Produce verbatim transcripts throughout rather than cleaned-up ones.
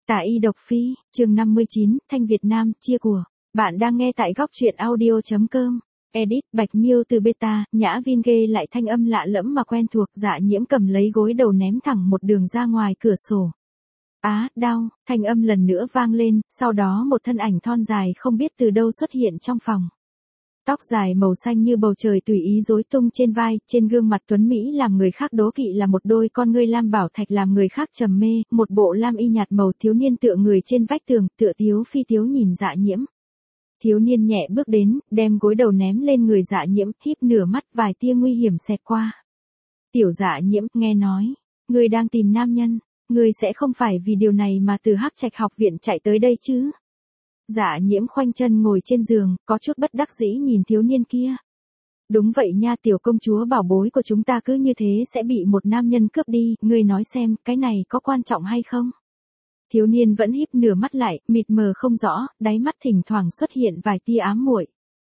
Tả y độc phi, chương năm mươi chín, Thanh Việt Nam, chia của. Bạn đang nghe tại góc truyện audio chấm com. Edit, Bạch Miêu từ beta, Nhã Vin ghê lại thanh âm lạ lẫm mà quen thuộc. Dạ Nhiễm cầm lấy gối đầu ném thẳng một đường ra ngoài cửa sổ. Á, đau, thanh âm lần nữa vang lên, sau đó một thân ảnh thon dài không biết từ đâu xuất hiện trong phòng. Tóc dài màu xanh như bầu trời tùy ý rối tung trên vai, trên gương mặt tuấn Mỹ làm người khác đố kỵ là một đôi con ngươi lam bảo thạch làm người khác trầm mê, một bộ lam y nhạt màu thiếu niên tựa người trên vách tường, tựa tiếu phi tiếu nhìn Dạ Nhiễm. Thiếu niên nhẹ bước đến, đem gối đầu ném lên người Dạ Nhiễm, híp nửa mắt vài tia nguy hiểm xẹt qua. Tiểu Dạ Nhiễm, nghe nói, ngươi đang tìm nam nhân, ngươi sẽ không phải vì điều này mà từ Hắc Trạch học viện chạy tới đây chứ? Dạ Nhiễm khoanh chân ngồi trên giường, có chút bất đắc dĩ nhìn thiếu niên kia. Đúng vậy nha, tiểu công chúa bảo bối của chúng ta cứ như thế sẽ bị một nam nhân cướp đi, ngươi nói xem, cái này có quan trọng hay không? Thiếu niên vẫn híp nửa mắt lại, mịt mờ không rõ, đáy mắt thỉnh thoảng xuất hiện vài tia ám muội.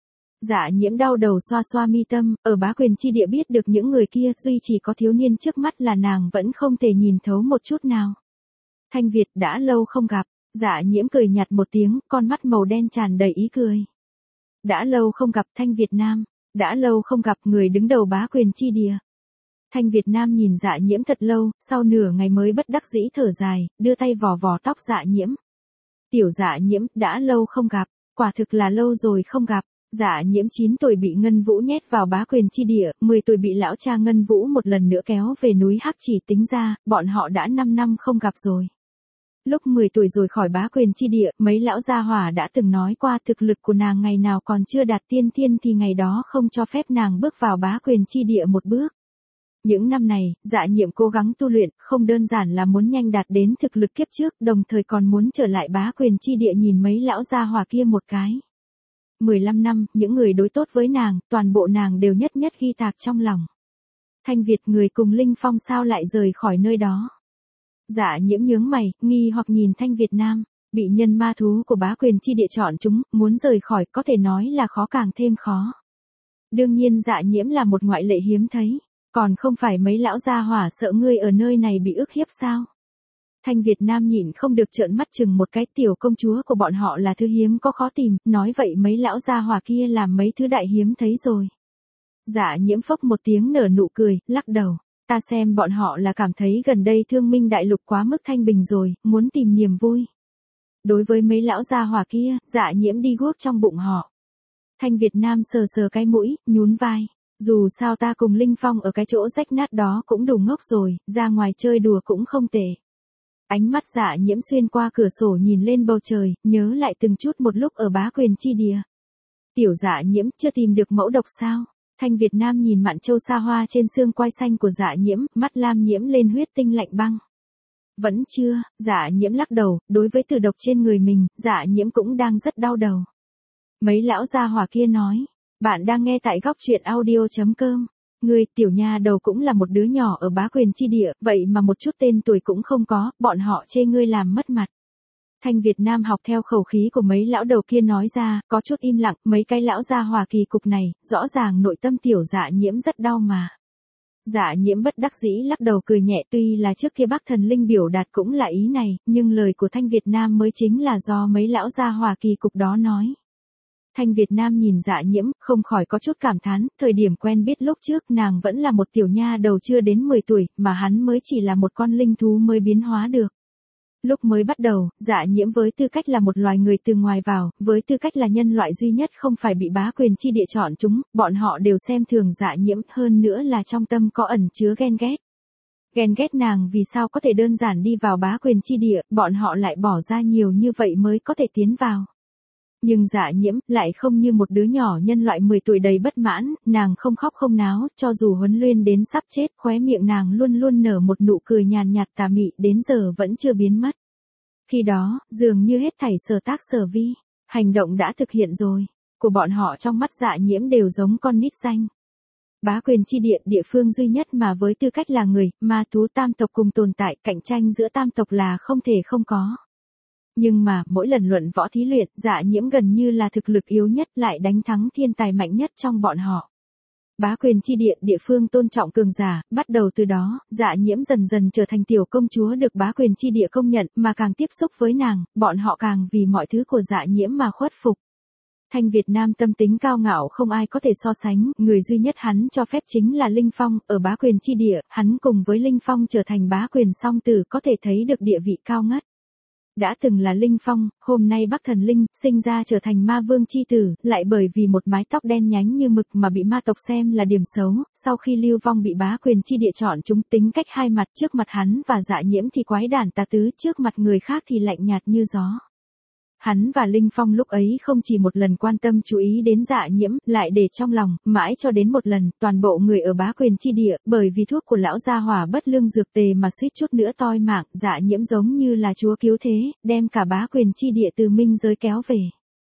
Dạ Nhiễm đau đầu xoa xoa mi tâm, ở Bá Quyền chi địa biết được những người kia, duy chỉ có thiếu niên trước mắt là nàng vẫn không thể nhìn thấu một chút nào. Thanh Việt đã lâu không gặp. Dạ Nhiễm cười nhạt một tiếng, con mắt màu đen tràn đầy ý cười. Đã lâu không gặp Thanh Việt Nam, đã lâu không gặp người đứng đầu Bá Quyền chi địa. Thanh Việt Nam nhìn Dạ Nhiễm thật lâu, sau nửa ngày mới bất đắc dĩ thở dài, đưa tay vò vò tóc Dạ Nhiễm. Tiểu Dạ Nhiễm, đã lâu không gặp, quả thực là lâu rồi không gặp. Dạ Nhiễm chín tuổi bị Ngân Vũ nhét vào Bá Quyền chi địa, mười tuổi bị lão cha Ngân Vũ một lần nữa kéo về núi Hắc Chỉ, tính ra, bọn họ đã năm năm không gặp rồi. Lúc mười tuổi rồi khỏi Bá Quyền chi địa, mấy lão gia hỏa đã từng nói qua thực lực của nàng ngày nào còn chưa đạt tiên thiên thì ngày đó không cho phép nàng bước vào Bá Quyền chi địa một bước. Những năm này, Dạ Nhiễm cố gắng tu luyện, không đơn giản là muốn nhanh đạt đến thực lực kiếp trước, đồng thời còn muốn trở lại Bá Quyền chi địa nhìn mấy lão gia hỏa kia một cái. mười lăm năm, những người đối tốt với nàng, toàn bộ nàng đều nhất nhất ghi tạc trong lòng. Thanh Việt, người cùng Linh Phong sao lại rời khỏi nơi đó? Dạ Nhiễm nhướng mày, nghi hoặc nhìn Thanh Việt Nam, bị nhân ma thú của Bá Quyền chi địa chọn chúng, muốn rời khỏi có thể nói là khó càng thêm khó. Đương nhiên Dạ Nhiễm là một ngoại lệ hiếm thấy, còn không phải mấy lão gia hỏa sợ ngươi ở nơi này bị ức hiếp sao? Thanh Việt Nam nhịn không được trợn mắt chừng một cái, tiểu công chúa của bọn họ là thứ hiếm có khó tìm, nói vậy mấy lão gia hỏa kia làm mấy thứ đại hiếm thấy rồi. Dạ Nhiễm phốc một tiếng nở nụ cười, lắc đầu. Ta xem bọn họ là cảm thấy gần đây Thương Minh đại lục quá mức thanh bình rồi, muốn tìm niềm vui. Đối với mấy lão gia hỏa kia, Dạ Nhiễm đi guốc trong bụng họ. Thanh Việt Nam sờ sờ cái mũi, nhún vai. Dù sao ta cùng Linh Phong ở cái chỗ rách nát đó cũng đủ ngốc rồi, ra ngoài chơi đùa cũng không tệ. Ánh mắt Dạ Nhiễm xuyên qua cửa sổ nhìn lên bầu trời, nhớ lại từng chút một lúc ở Bá Quyền chi địa. Tiểu Dạ Nhiễm, chưa tìm được mẫu độc sao? Thanh Việt Nam nhìn mạn châu sa hoa trên xương quai xanh của Dạ Nhiễm, mắt lam nhiễm lên huyết tinh lạnh băng. Vẫn chưa, Dạ Nhiễm lắc đầu, đối với tử độc trên người mình, Dạ Nhiễm cũng đang rất đau đầu. Mấy lão gia hỏa kia nói, bạn đang nghe tại góc truyện audio chấm com. Ngươi, tiểu nha đầu cũng là một đứa nhỏ ở Bá Quyền chi địa, vậy mà một chút tên tuổi cũng không có, bọn họ chê ngươi làm mất mặt. Thanh Việt Nam học theo khẩu khí của mấy lão đầu kia nói ra, có chút im lặng, mấy cái lão gia hỏa kỳ cục này, rõ ràng nội tâm tiểu Dạ Nhiễm rất đau mà. Dạ Nhiễm bất đắc dĩ lắc đầu cười nhẹ, tuy là trước kia Bắc Thần Linh biểu đạt cũng là ý này, nhưng lời của Thanh Việt Nam mới chính là do mấy lão gia hỏa kỳ cục đó nói. Thanh Việt Nam nhìn Dạ Nhiễm, không khỏi có chút cảm thán, thời điểm quen biết lúc trước nàng vẫn là một tiểu nha đầu chưa đến mười tuổi, mà hắn mới chỉ là một con linh thú mới biến hóa được. Lúc mới bắt đầu, Dạ Nhiễm với tư cách là một loài người từ ngoài vào, với tư cách là nhân loại duy nhất không phải bị Bá Quyền chi địa chọn chúng, bọn họ đều xem thường Dạ Nhiễm, hơn nữa là trong tâm có ẩn chứa ghen ghét. Ghen ghét nàng vì sao có thể đơn giản đi vào Bá Quyền chi địa, bọn họ lại bỏ ra nhiều như vậy mới có thể tiến vào. Nhưng Dạ Nhiễm lại không như một đứa nhỏ nhân loại mười tuổi đầy bất mãn, nàng không khóc không náo, cho dù huấn luyện đến sắp chết, khóe miệng nàng luôn luôn nở một nụ cười nhàn nhạt tà mị, đến giờ vẫn chưa biến mất. Khi đó, dường như hết thảy sở tác sở vi, hành động đã thực hiện rồi, của bọn họ trong mắt Dạ Nhiễm đều giống con nít xanh. Bá Quyền chi địa, địa phương duy nhất mà với tư cách là người, ma thú tam tộc cùng tồn tại, cạnh tranh giữa tam tộc là không thể không có. Nhưng mà, mỗi lần luận võ thí luyện, Dạ Nhiễm gần như là thực lực yếu nhất lại đánh thắng thiên tài mạnh nhất trong bọn họ. Bá quyền chi địa, địa phương tôn trọng cường giả, bắt đầu từ đó, Dạ Nhiễm dần dần trở thành tiểu công chúa được bá quyền chi địa công nhận, mà càng tiếp xúc với nàng, bọn họ càng vì mọi thứ của Dạ Nhiễm mà khuất phục. Thanh Việt Nam tâm tính cao ngạo không ai có thể so sánh, người duy nhất hắn cho phép chính là Linh Phong, ở bá quyền chi địa, hắn cùng với Linh Phong trở thành bá quyền song tử có thể thấy được địa vị cao ngất. Đã từng là Linh Phong, hôm nay Bắc Thần Linh, sinh ra trở thành ma vương chi tử, lại bởi vì một mái tóc đen nhánh như mực mà bị ma tộc xem là điểm xấu, sau khi Lưu Vong bị bá quyền chi địa chọn chúng tính cách hai mặt, trước mặt hắn và Dạ Nhiễm thì quái đản tà tứ, trước mặt người khác thì lạnh nhạt như gió. Hắn và Linh Phong lúc ấy không chỉ một lần quan tâm chú ý đến Dạ Nhiễm, lại để trong lòng, mãi cho đến một lần, toàn bộ người ở bá quyền chi địa, bởi vì thuốc của lão gia hỏa bất lương dược tề mà suýt chút nữa toi mạng, Dạ Nhiễm giống như là chúa cứu thế, đem cả bá quyền chi địa từ minh giới kéo về.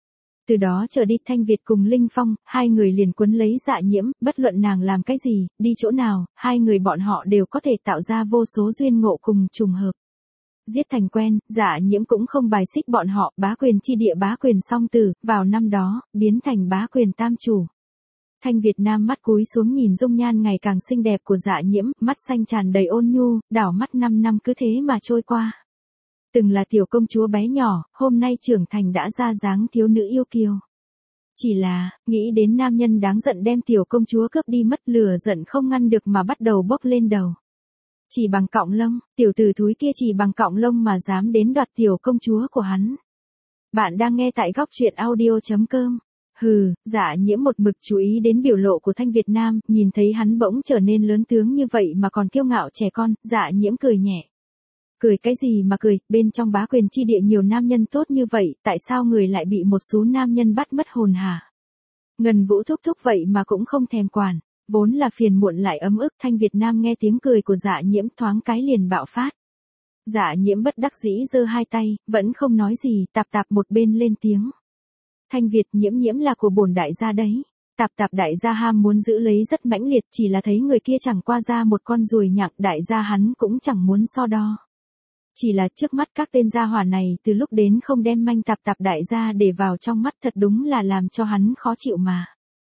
Từ đó trở đi Thanh Việt cùng Linh Phong, hai người liền quấn lấy Dạ Nhiễm, bất luận nàng làm cái gì, đi chỗ nào, hai người bọn họ đều có thể tạo ra vô số duyên ngộ cùng trùng hợp. Giết thành quen, Dạ Nhiễm cũng không bài xích bọn họ, bá quyền chi địa bá quyền song tử, vào năm đó, biến thành bá quyền tam chủ. Thanh Việt Nam mắt cúi xuống nhìn dung nhan ngày càng xinh đẹp của Dạ Nhiễm, mắt xanh tràn đầy ôn nhu, đảo mắt năm năm cứ thế mà trôi qua. Từng là tiểu công chúa bé nhỏ, hôm nay trưởng thành đã ra dáng thiếu nữ yêu kiều. Chỉ là, nghĩ đến nam nhân đáng giận đem tiểu công chúa cướp đi mất, lửa giận không ngăn được mà bắt đầu bốc lên đầu. Chỉ bằng cọng lông, tiểu tử thúi kia chỉ bằng cọng lông mà dám đến đoạt tiểu công chúa của hắn. Bạn đang nghe tại góc truyện audio chấm com. Hừ, Dạ Nhiễm một mực chú ý đến biểu lộ của Thanh Việt Nam, nhìn thấy hắn bỗng trở nên lớn tướng như vậy mà còn kiêu ngạo trẻ con, Dạ Nhiễm cười nhẹ. Cười cái gì mà cười, bên trong bá quyền chi địa nhiều nam nhân tốt như vậy, tại sao người lại bị một số nam nhân bắt mất hồn hả? Ngân Vũ thúc thúc vậy mà cũng không thèm quản. Vốn là phiền muộn lại ấm ức, Thanh Việt Nam nghe tiếng cười của Dạ Nhiễm thoáng cái liền bạo phát. Dạ Nhiễm bất đắc dĩ giơ hai tay, vẫn không nói gì, Tạp Tạp một bên lên tiếng. Thanh Việt, Nhiễm Nhiễm là của bổn đại gia đấy. Tạp Tạp đại gia ham muốn giữ lấy rất mãnh liệt, chỉ là thấy người kia chẳng qua ra một con ruồi nhặng, đại gia hắn cũng chẳng muốn so đo. Chỉ là trước mắt các tên gia hỏa này từ lúc đến không đem manh Tạp Tạp đại gia để vào trong mắt, thật đúng là làm cho hắn khó chịu mà.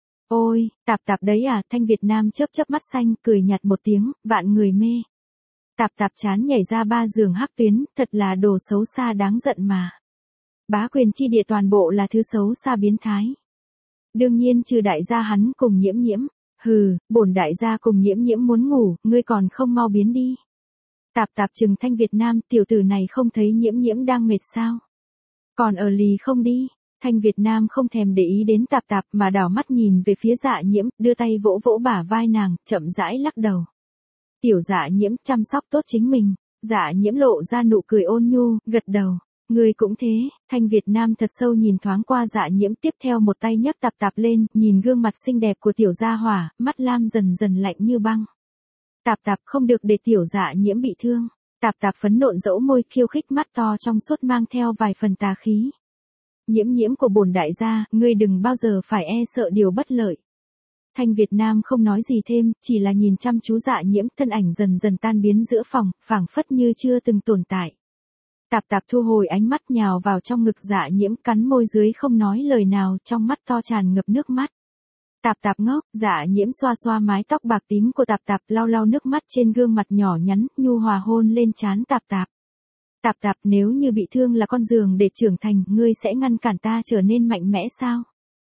Ôi, Tạp Tạp đấy à, Thanh Việt Nam chớp chớp mắt xanh, cười nhạt một tiếng, vạn người mê. Tạp Tạp chán nhảy ra ba giường hắc tuyến, thật là đồ xấu xa đáng giận mà. Bá quyền chi địa toàn bộ là thứ xấu xa biến thái. Đương nhiên trừ đại gia hắn cùng Nhiễm Nhiễm. Hừ, bổn đại gia cùng Nhiễm Nhiễm muốn ngủ, ngươi còn không mau biến đi. Tạp Tạp trừng Thanh Việt Nam, tiểu tử này không thấy Nhiễm Nhiễm đang mệt sao? Còn ở lì không đi? Thanh Việt Nam không thèm để ý đến Tạp Tạp mà đảo mắt nhìn về phía Dạ Nhiễm, đưa tay vỗ vỗ bả vai nàng, chậm rãi lắc đầu. Tiểu Dạ Nhiễm chăm sóc tốt chính mình. Dạ Nhiễm lộ ra nụ cười ôn nhu, gật đầu. Người cũng thế. Thanh Việt Nam thật sâu nhìn thoáng qua Dạ Nhiễm, tiếp theo một tay nhấc Tạp Tạp lên, nhìn gương mặt xinh đẹp của tiểu gia hỏa, mắt lam dần dần lạnh như băng. Tạp Tạp không được để tiểu Dạ Nhiễm bị thương. Tạp Tạp phấn nộn dẫu môi, khiêu khích, mắt to trong suốt mang theo vài phần tà khí. Nhiễm Nhiễm của bổn đại gia, ngươi đừng bao giờ phải e sợ điều bất lợi. Thanh Việt Nam không nói gì thêm, chỉ là nhìn chăm chú Dạ Nhiễm, thân ảnh dần dần tan biến giữa phòng, phảng phất như chưa từng tồn tại. Tạp Tạp thu hồi ánh mắt nhào vào trong ngực Dạ Nhiễm, cắn môi dưới không nói lời nào, trong mắt to tràn ngập nước mắt. Tạp Tạp ngốc, Dạ Nhiễm xoa xoa mái tóc bạc tím của Tạp Tạp, lau lau nước mắt trên gương mặt nhỏ nhắn, nhu hòa hôn lên trán Tạp Tạp. Tạp Tạp, nếu như bị thương là con giường để trưởng thành, ngươi sẽ ngăn cản ta trở nên mạnh mẽ sao?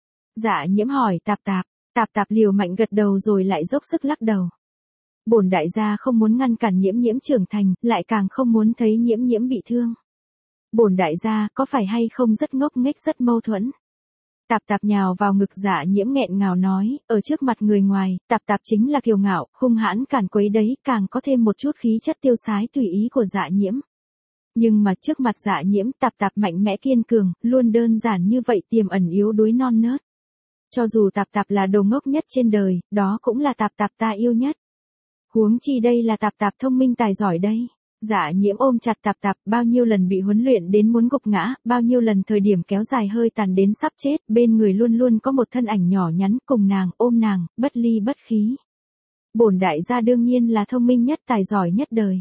Dạ Nhiễm hỏi Tạp Tạp. Tạp Tạp liều mạnh gật đầu rồi lại dốc sức lắc đầu. Bổn đại gia không muốn ngăn cản Nhiễm Nhiễm trưởng thành, lại càng không muốn thấy Nhiễm Nhiễm bị thương. Bổn đại gia có phải hay không rất ngốc nghếch, rất mâu thuẫn? Tạp Tạp nhào vào ngực Dạ Nhiễm nghẹn ngào nói, ở trước mặt người ngoài, Tạp Tạp chính là kiêu ngạo, hung hãn càn quấy đấy, càng có thêm một chút khí chất tiêu sái tùy ý của Dạ Nhiễm. Nhưng mà trước mặt Dạ Nhiễm, Tạp Tạp mạnh mẽ kiên cường, luôn đơn giản như vậy, tiềm ẩn yếu đuối non nớt. Cho dù Tạp Tạp là đồ ngốc nhất trên đời, đó cũng là Tạp Tạp ta yêu nhất. Huống chi đây là Tạp Tạp thông minh tài giỏi đây. Dạ Nhiễm ôm chặt Tạp Tạp, bao nhiêu lần bị huấn luyện đến muốn gục ngã, bao nhiêu lần thời điểm kéo dài hơi tàn đến sắp chết, bên người luôn luôn có một thân ảnh nhỏ nhắn cùng nàng, ôm nàng, bất ly bất khí. Bổn đại gia đương nhiên là thông minh nhất tài giỏi nhất đời.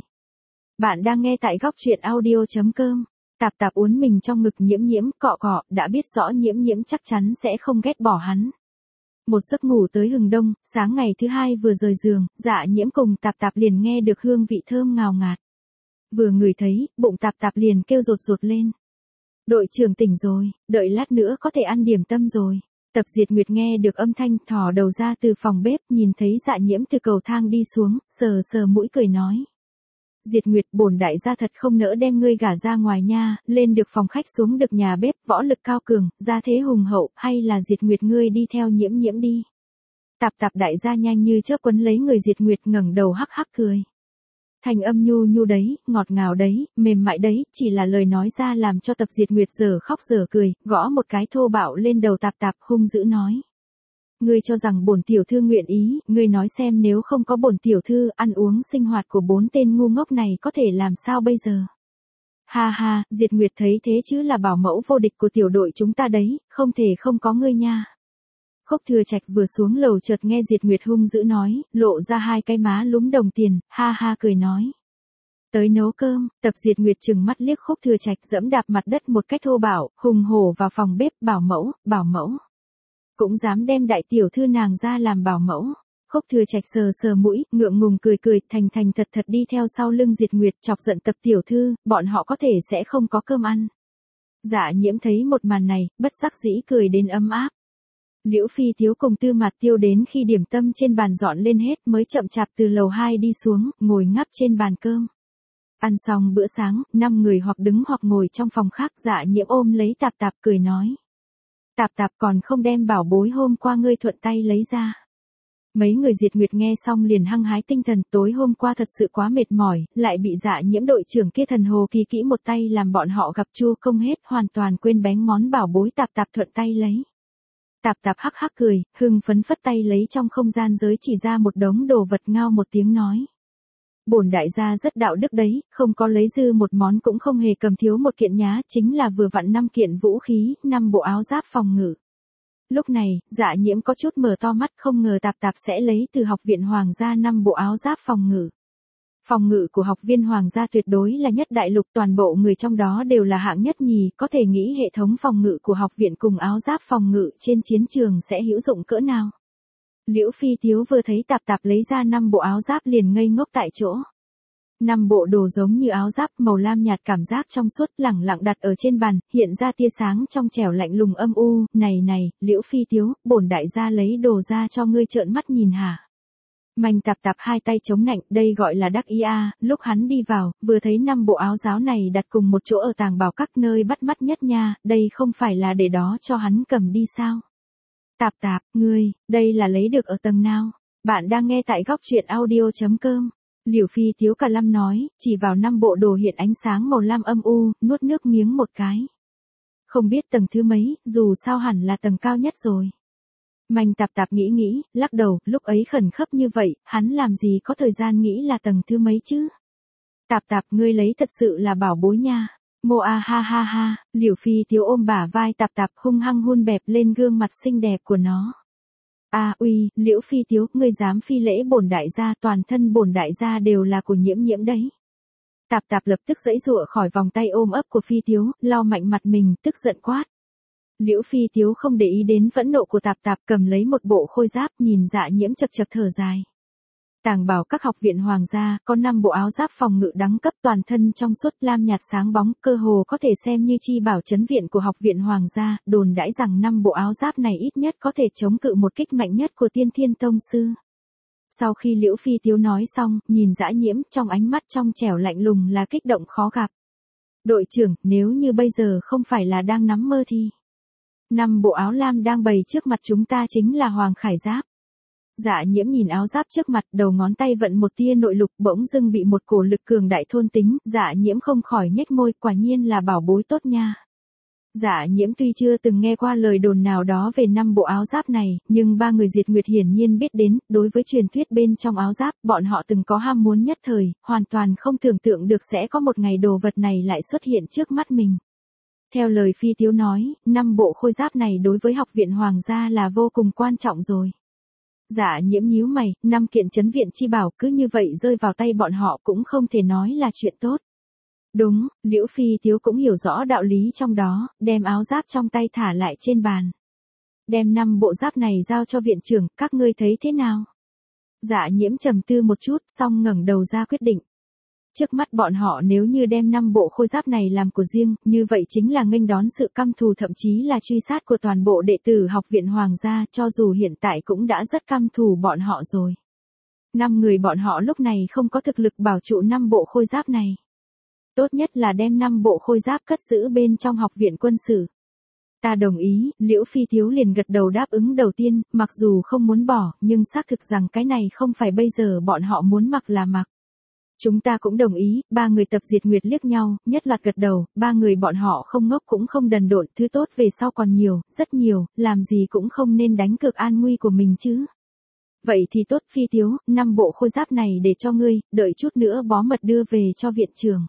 Bạn đang nghe tại góc truyện audio chấm com. Tạp Tạp uốn mình trong ngực Nhiễm Nhiễm, cọ cọ, đã biết rõ Nhiễm Nhiễm chắc chắn sẽ không ghét bỏ hắn. Một giấc ngủ tới hừng đông, sáng ngày thứ hai vừa rời giường, Dạ Nhiễm cùng Tạp Tạp liền nghe được hương vị thơm ngào ngạt. Vừa ngửi thấy, bụng Tạp Tạp liền kêu rột rột lên. Đội trưởng tỉnh rồi, đợi lát nữa có thể ăn điểm tâm rồi. Tập Diệt Nguyệt nghe được âm thanh thò đầu ra từ phòng bếp, nhìn thấy Dạ Nhiễm từ cầu thang đi xuống, sờ sờ mũi cười nói. Diệt Nguyệt, bổn đại gia thật không nỡ đem ngươi gả ra ngoài nha, lên được phòng khách xuống được nhà bếp, võ lực cao cường, gia thế hùng hậu, hay là Diệt Nguyệt ngươi đi theo Nhiễm Nhiễm đi. Tạp Tạp đại gia nhanh như chớp quấn lấy người Diệt Nguyệt ngẩng đầu hắc hắc cười. Thành âm nhu nhu đấy, ngọt ngào đấy, mềm mại đấy, chỉ là lời nói ra làm cho Tập Diệt Nguyệt giờ khóc giờ cười, gõ một cái thô bạo lên đầu Tạp Tạp hung dữ nói. Ngươi cho rằng bổn tiểu thư nguyện ý, ngươi nói xem nếu không có bổn tiểu thư, ăn uống sinh hoạt của bốn tên ngu ngốc này có thể làm sao bây giờ? Ha ha, Diệt Nguyệt thấy thế chứ là bảo mẫu vô địch của tiểu đội chúng ta đấy, không thể không có ngươi nha. Khúc Thừa Trạch vừa xuống lầu chợt nghe Diệt Nguyệt hung dữ nói, lộ ra hai cái má lúm đồng tiền, ha ha cười nói. Tới nấu cơm, Tập Diệt Nguyệt trừng mắt liếc Khúc Thừa Trạch dẫm đạp mặt đất một cách thô bạo, hùng hổ vào phòng bếp, bảo mẫu, bảo mẫu. Cũng dám đem đại tiểu thư nàng ra làm bảo mẫu. Khúc Thừa Trạch sờ sờ mũi, ngượng ngùng cười cười, thành thành thật thật đi theo sau lưng Diệt Nguyệt, chọc giận Tập tiểu thư, bọn họ có thể sẽ không có cơm ăn. Dạ Nhiễm thấy một màn này, bất đắc dĩ cười đến ấm áp. Liễu Phi Thiếu cùng Tư Mạt Tiêu đến khi điểm tâm trên bàn dọn lên hết mới chậm chạp từ lầu hai đi xuống, ngồi ngắp trên bàn cơm. Ăn xong bữa sáng, năm người hoặc đứng hoặc ngồi trong phòng khác. Dạ Nhiễm ôm lấy Tạp Tạp cười nói. Tạp Tạp còn không đem bảo bối hôm qua ngươi thuận tay lấy ra. Mấy người Diệt Nguyệt nghe xong liền hăng hái tinh thần, tối hôm qua thật sự quá mệt mỏi, lại bị Dạ Nhiễm đội trưởng kia thần hồ kỳ kỹ một tay làm bọn họ gặp chua không hết, hoàn toàn quên bén món bảo bối Tạp Tạp thuận tay lấy. Tạp Tạp hắc hắc cười, hưng phấn phất tay lấy trong không gian giới chỉ ra một đống đồ vật, ngao một tiếng nói. Bổn đại gia rất đạo đức đấy, không có lấy dư một món cũng không hề cầm thiếu một kiện nhá, chính là vừa vặn năm kiện vũ khí, năm bộ áo giáp phòng ngự. Lúc này, Dạ Nhiễm có chút mở to mắt, không ngờ Tạp Tạp sẽ lấy từ học viện Hoàng gia năm bộ áo giáp phòng ngự. Phòng ngự của học viên Hoàng gia tuyệt đối là nhất đại lục, toàn bộ người trong đó đều là hạng nhất nhì, có thể nghĩ hệ thống phòng ngự của học viện cùng áo giáp phòng ngự trên chiến trường sẽ hữu dụng cỡ nào. Liễu Phi Tiếu vừa thấy Tạp Tạp lấy ra năm bộ áo giáp liền ngây ngốc tại chỗ. Năm bộ đồ giống như áo giáp màu lam nhạt, cảm giác trong suốt, lẳng lặng đặt ở trên bàn, hiện ra tia sáng trong trẻo lạnh lùng âm u. Này này, Liễu Phi Tiếu, bổn đại gia lấy đồ ra cho ngươi trợn mắt nhìn hả? Manh Tạp Tạp hai tay chống nạnh, đây gọi là đắc ý a. Lúc hắn đi vào, vừa thấy năm bộ áo giáo này đặt cùng một chỗ ở tàng bảo các nơi bắt mắt nhất nha, đây không phải là để đó cho hắn cầm đi sao? Tạp Tạp, ngươi, đây là lấy được ở tầng nào? Bạn đang nghe tại góc truyện audio chấm com. Liễu Phi Tiếu cả lâm nói, chỉ vào năm bộ đồ hiện ánh sáng màu lam âm u, nuốt nước miếng một cái. Không biết tầng thứ mấy, dù sao hẳn là tầng cao nhất rồi. Manh Tạp Tạp nghĩ nghĩ, lắc đầu, lúc ấy khẩn cấp như vậy, hắn làm gì có thời gian nghĩ là tầng thứ mấy chứ? Tạp Tạp, ngươi lấy thật sự là bảo bối nha. Mô a ha ha ha, Liễu Phi Tiếu ôm bả vai Tạp Tạp hung hăng hôn bẹp lên gương mặt xinh đẹp của nó. A uy, Liễu Phi Tiếu, ngươi dám phi lễ bổn đại gia, toàn thân bổn đại gia đều là của Nhiễm Nhiễm đấy. Tạp Tạp lập tức giãy giụa khỏi vòng tay ôm ấp của Phi Tiếu, lau mạnh mặt mình, tức giận quát. Liễu Phi Tiếu không để ý đến phẫn nộ của Tạp Tạp, cầm lấy một bộ khôi giáp, nhìn Dạ Nhiễm chật chật thở dài. Tàng bảo các học viện Hoàng gia, có năm bộ áo giáp phòng ngự đẳng cấp, toàn thân trong suốt lam nhạt sáng bóng, cơ hồ có thể xem như chi bảo trấn viện của học viện Hoàng gia, đồn đãi rằng năm bộ áo giáp này ít nhất có thể chống cự một kích mạnh nhất của Tiên Thiên Tông sư. Sau khi Liễu Phi Tiếu nói xong, nhìn Dã Nhiễm, trong ánh mắt trong trẻo lạnh lùng là kích động khó gặp. Đội trưởng, nếu như bây giờ không phải là đang nắm mơ thì... Năm bộ áo lam đang bày trước mặt chúng ta chính là Hoàng Khải Giáp. Dạ Nhiễm nhìn áo giáp trước mặt, đầu ngón tay vận một tia nội lục, bỗng dưng bị một cổ lực cường đại thôn tính, Dạ Nhiễm không khỏi nhếch môi, quả nhiên là bảo bối tốt nha. Dạ Nhiễm tuy chưa từng nghe qua lời đồn nào đó về năm bộ áo giáp này, nhưng ba người Diệt Nguyệt hiển nhiên biết đến, đối với truyền thuyết bên trong áo giáp, bọn họ từng có ham muốn nhất thời, hoàn toàn không tưởng tượng được sẽ có một ngày đồ vật này lại xuất hiện trước mắt mình. Theo lời Phi Tiếu nói, năm bộ khôi giáp này đối với học viện Hoàng gia là vô cùng quan trọng rồi. Dạ Nhiễm nhíu mày, năm kiện trấn viện chi bảo cứ như vậy rơi vào tay bọn họ cũng không thể nói là chuyện tốt. Đúng, Liễu Phi Tiếu cũng hiểu rõ đạo lý trong đó, đem áo giáp trong tay thả lại trên bàn. Đem năm bộ giáp này giao cho viện trưởng, các ngươi thấy thế nào? Dạ nhiễm trầm tư một chút, xong ngẩng đầu ra quyết định. Trước mắt bọn họ nếu như đem năm bộ khôi giáp này làm của riêng, như vậy chính là nghênh đón sự căm thù thậm chí là truy sát của toàn bộ đệ tử học viện Hoàng gia, cho dù hiện tại cũng đã rất căm thù bọn họ rồi. Năm người bọn họ lúc này không có thực lực bảo trụ năm bộ khôi giáp này. Tốt nhất là đem năm bộ khôi giáp cất giữ bên trong học viện quân sự. Ta đồng ý, Liễu Phi Thiếu liền gật đầu đáp ứng đầu tiên, mặc dù không muốn bỏ, nhưng xác thực rằng cái này không phải bây giờ bọn họ muốn mặc là mặc. Chúng ta cũng đồng ý, ba người Tập Diệt Nguyệt liếc nhau, nhất loạt gật đầu, ba người bọn họ không ngốc cũng không đần độn, thứ tốt về sau còn nhiều, rất nhiều, làm gì cũng không nên đánh cược an nguy của mình chứ. Vậy thì tốt Phi Thiếu, năm bộ khôi giáp này để cho ngươi, đợi chút nữa bó mật đưa về cho viện trưởng.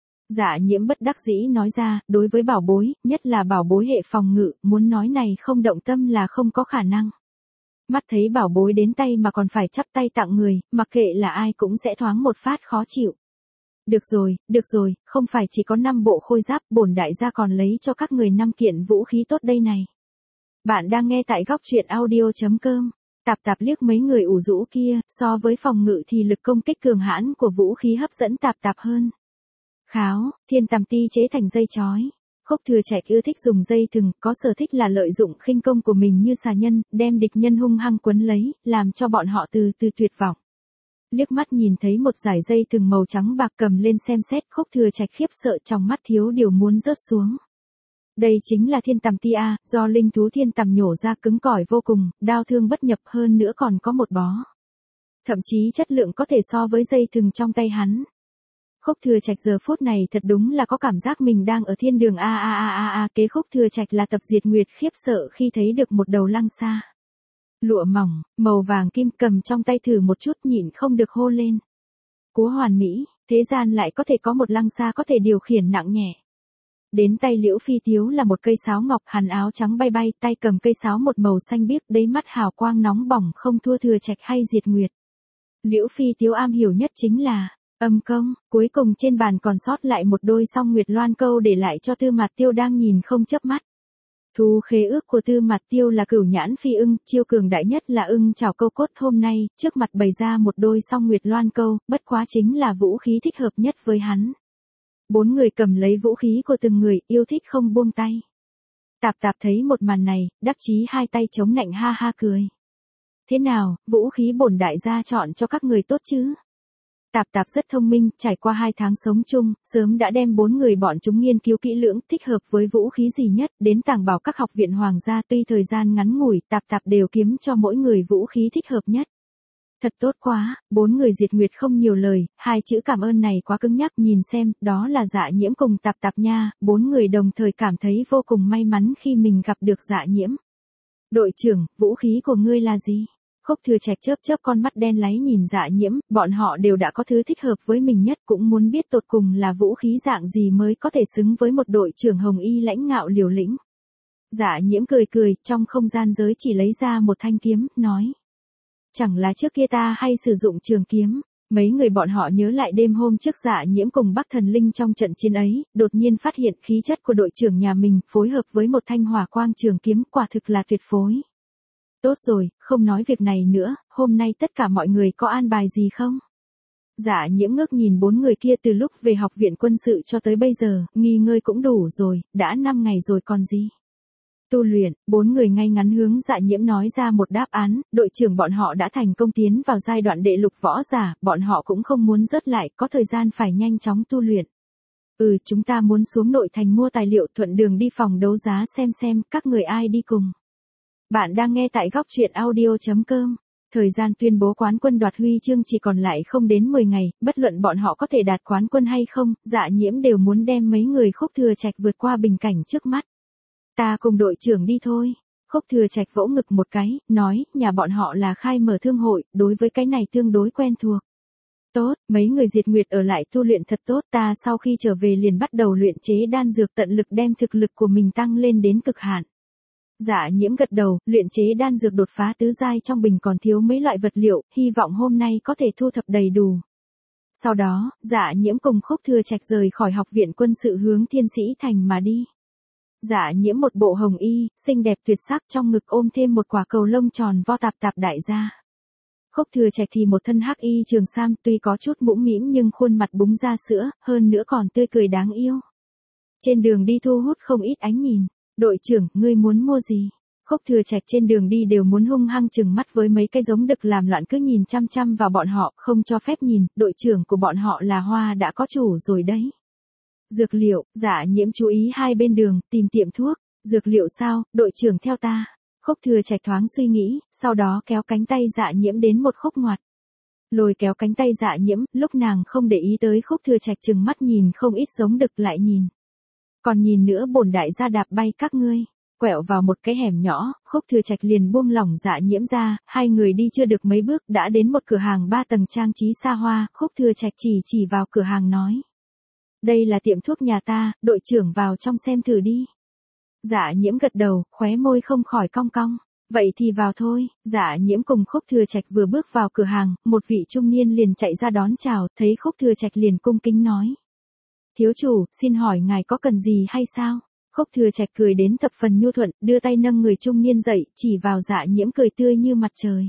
Dạ nhiễm bất đắc dĩ nói ra, đối với bảo bối, nhất là bảo bối hệ phòng ngự, muốn nói này không động tâm là không có khả năng. Mắt thấy bảo bối đến tay mà còn phải chắp tay tặng người, mặc kệ là ai cũng sẽ thoáng một phát khó chịu. Được rồi, được rồi, không phải chỉ có năm bộ khôi giáp, bổn đại gia còn lấy cho các người năm kiện vũ khí tốt đây này. Bạn đang nghe tại góc truyện audio chấm com. Tạp tạp liếc mấy người ủ rũ kia, so với phòng ngự thì lực công kích cường hãn của vũ khí hấp dẫn tạp tạp hơn. Kháo, thiên tàm ti chế thành dây chói. Khúc Thừa Trạch ưa thích dùng dây thừng, có sở thích là lợi dụng khinh công của mình như xà nhân, đem địch nhân hung hăng quấn lấy, làm cho bọn họ từ từ tuyệt vọng. Liếc mắt nhìn thấy một dải dây thừng màu trắng bạc cầm lên xem xét, Khúc Thừa Trạch khiếp sợ trong mắt thiếu điều muốn rớt xuống. Đây chính là thiên tàm ti a, do linh thú thiên tàm nhổ ra cứng cỏi vô cùng, đao thương bất nhập hơn nữa còn có một bó. Thậm chí chất lượng có thể so với dây thừng trong tay hắn. Khúc Thừa Trạch giờ phút này thật đúng là có cảm giác mình đang ở thiên đường a a a a a, kế Khúc Thừa Trạch là Tập Diệt Nguyệt khiếp sợ khi thấy được một đầu lăng xa. Lụa mỏng, màu vàng kim cầm trong tay thử một chút nhịn không được hô lên. Cú hoàn mỹ, thế gian lại có thể có một lăng xa có thể điều khiển nặng nhẹ. Đến tay Liễu Phi Thiếu là một cây sáo ngọc, hàn áo trắng bay bay, tay cầm cây sáo một màu xanh biếc, đáy mắt hào quang nóng bỏng không thua Thừa Trạch hay Diệt Nguyệt. Liễu Phi Thiếu am hiểu nhất chính là âm công, cuối cùng trên bàn còn sót lại một đôi song nguyệt loan câu để lại cho Tư Mạt Tiêu đang nhìn không chớp mắt. Thú khế ước của Tư Mạt Tiêu là cửu nhãn phi ưng, chiêu cường đại nhất là ưng chảo câu cốt, hôm nay, trước mặt bày ra một đôi song nguyệt loan câu, bất quá chính là vũ khí thích hợp nhất với hắn. Bốn người cầm lấy vũ khí của từng người, yêu thích không buông tay. Tạp tạp thấy một màn này, đắc chí hai tay chống nạnh ha ha cười. Thế nào, vũ khí bổn đại gia chọn cho các người tốt chứ? Tạp tạp rất thông minh, trải qua hai tháng sống chung, sớm đã đem bốn người bọn chúng nghiên cứu kỹ lưỡng, thích hợp với vũ khí gì nhất, đến tàng bảo các học viện hoàng gia, tuy thời gian ngắn ngủi, tạp tạp đều kiếm cho mỗi người vũ khí thích hợp nhất. Thật tốt quá, bốn người Diệt Nguyệt không nhiều lời, hai chữ cảm ơn này quá cứng nhắc, nhìn xem, đó là Dạ Nhiễm cùng Tạp Tạp nha, bốn người đồng thời cảm thấy vô cùng may mắn khi mình gặp được Dạ Nhiễm. Đội trưởng, vũ khí của ngươi là gì? Khúc Thừa Trạch chớp chớp con mắt đen láy nhìn Dạ Nhiễm, bọn họ đều đã có thứ thích hợp với mình nhất, cũng muốn biết tột cùng là vũ khí dạng gì mới có thể xứng với một đội trưởng hồng y lãnh ngạo liều lĩnh. Dạ Nhiễm cười cười, trong không gian giới chỉ lấy ra một thanh kiếm, nói. Chẳng là trước kia ta hay sử dụng trường kiếm. Mấy người bọn họ nhớ lại đêm hôm trước Dạ Nhiễm cùng Bắc Thần Linh trong trận chiến ấy, đột nhiên phát hiện khí chất của đội trưởng nhà mình, phối hợp với một thanh hỏa quang trường kiếm, quả thực là tuyệt phối. Tốt rồi, không nói việc này nữa, hôm nay tất cả mọi người có an bài gì không? Dạ Nhiễm ngước nhìn bốn người kia từ lúc về học viện quân sự cho tới bây giờ, nghỉ ngơi cũng đủ rồi, đã năm ngày rồi còn gì? Tu luyện, bốn người ngay ngắn hướng Dạ Nhiễm nói ra một đáp án, đội trưởng bọn họ đã thành công tiến vào giai đoạn đệ lục võ giả, bọn họ cũng không muốn rớt lại, có thời gian phải nhanh chóng tu luyện. Ừ, chúng ta muốn xuống nội thành mua tài liệu, thuận đường đi phòng đấu giá xem xem, các người ai đi cùng. Bạn đang nghe tại góc truyện audio chấm com. Thời gian tuyên bố quán quân đoạt huy chương chỉ còn lại không đến mười ngày, bất luận bọn họ có thể đạt quán quân hay không, Dạ Nhiễm đều muốn đem mấy người Khúc Thừa Trạch vượt qua bình cảnh trước mắt. Ta cùng đội trưởng đi thôi. Khúc Thừa Trạch vỗ ngực một cái, nói, nhà bọn họ là khai mở thương hội, đối với cái này tương đối quen thuộc. Tốt, mấy người Diệt Nguyệt ở lại tu luyện thật tốt, ta sau khi trở về liền bắt đầu luyện chế đan dược, tận lực đem thực lực của mình tăng lên đến cực hạn. Dạ Nhiễm gật đầu, luyện chế đan dược đột phá tứ giai trong bình còn thiếu mấy loại vật liệu, hy vọng hôm nay có thể thu thập đầy đủ. Sau đó, Dạ Nhiễm cùng Khúc Thừa Trạch rời khỏi học viện quân sự hướng Thiên Sĩ Thành mà đi. Dạ Nhiễm một bộ hồng y, xinh đẹp tuyệt sắc, trong ngực ôm thêm một quả cầu lông tròn vo tạp tạp đại gia. Khúc Thừa Trạch thì một thân hắc y trường sam, tuy có chút mũm mĩm nhưng khuôn mặt búng ra sữa, hơn nữa còn tươi cười đáng yêu. Trên đường đi thu hút không ít ánh nhìn. Đội trưởng, ngươi muốn mua gì? Khúc Thừa Trạch trên đường đi đều muốn hung hăng chừng mắt với mấy cái giống đực làm loạn cứ nhìn chăm chăm vào bọn họ, không cho phép nhìn, đội trưởng của bọn họ là Hoa đã có chủ rồi đấy. Dược liệu, Dạ Nhiễm chú ý hai bên đường, tìm tiệm thuốc. Dược liệu sao, đội trưởng theo ta. Khúc Thừa Trạch thoáng suy nghĩ, sau đó kéo cánh tay Dạ Nhiễm đến một khúc ngoặt. Lôi kéo cánh tay Dạ Nhiễm, lúc nàng không để ý tới Khúc Thừa Trạch chừng mắt nhìn không ít giống đực lại nhìn. Còn nhìn nữa bổn đại gia đạp bay các ngươi. Quẹo vào một cái hẻm nhỏ, Khúc Thừa Trạch liền buông lỏng Dạ Nhiễm ra, hai người đi chưa được mấy bước đã đến một cửa hàng ba tầng trang trí xa hoa, Khúc Thừa Trạch chỉ chỉ vào cửa hàng nói. Đây là tiệm thuốc nhà ta, đội trưởng vào trong xem thử đi. Dạ Nhiễm gật đầu, khóe môi không khỏi cong cong. Vậy thì vào thôi. Dạ Nhiễm cùng Khúc Thừa Trạch vừa bước vào cửa hàng, một vị trung niên liền chạy ra đón chào, thấy Khúc Thừa Trạch liền cung kính nói. Thiếu chủ, xin hỏi ngài có cần gì hay sao? Khúc Thừa Trạch cười đến thập phần nhu thuận, đưa tay nâng người trung niên dậy, chỉ vào Dạ Nhiễm cười tươi như mặt trời.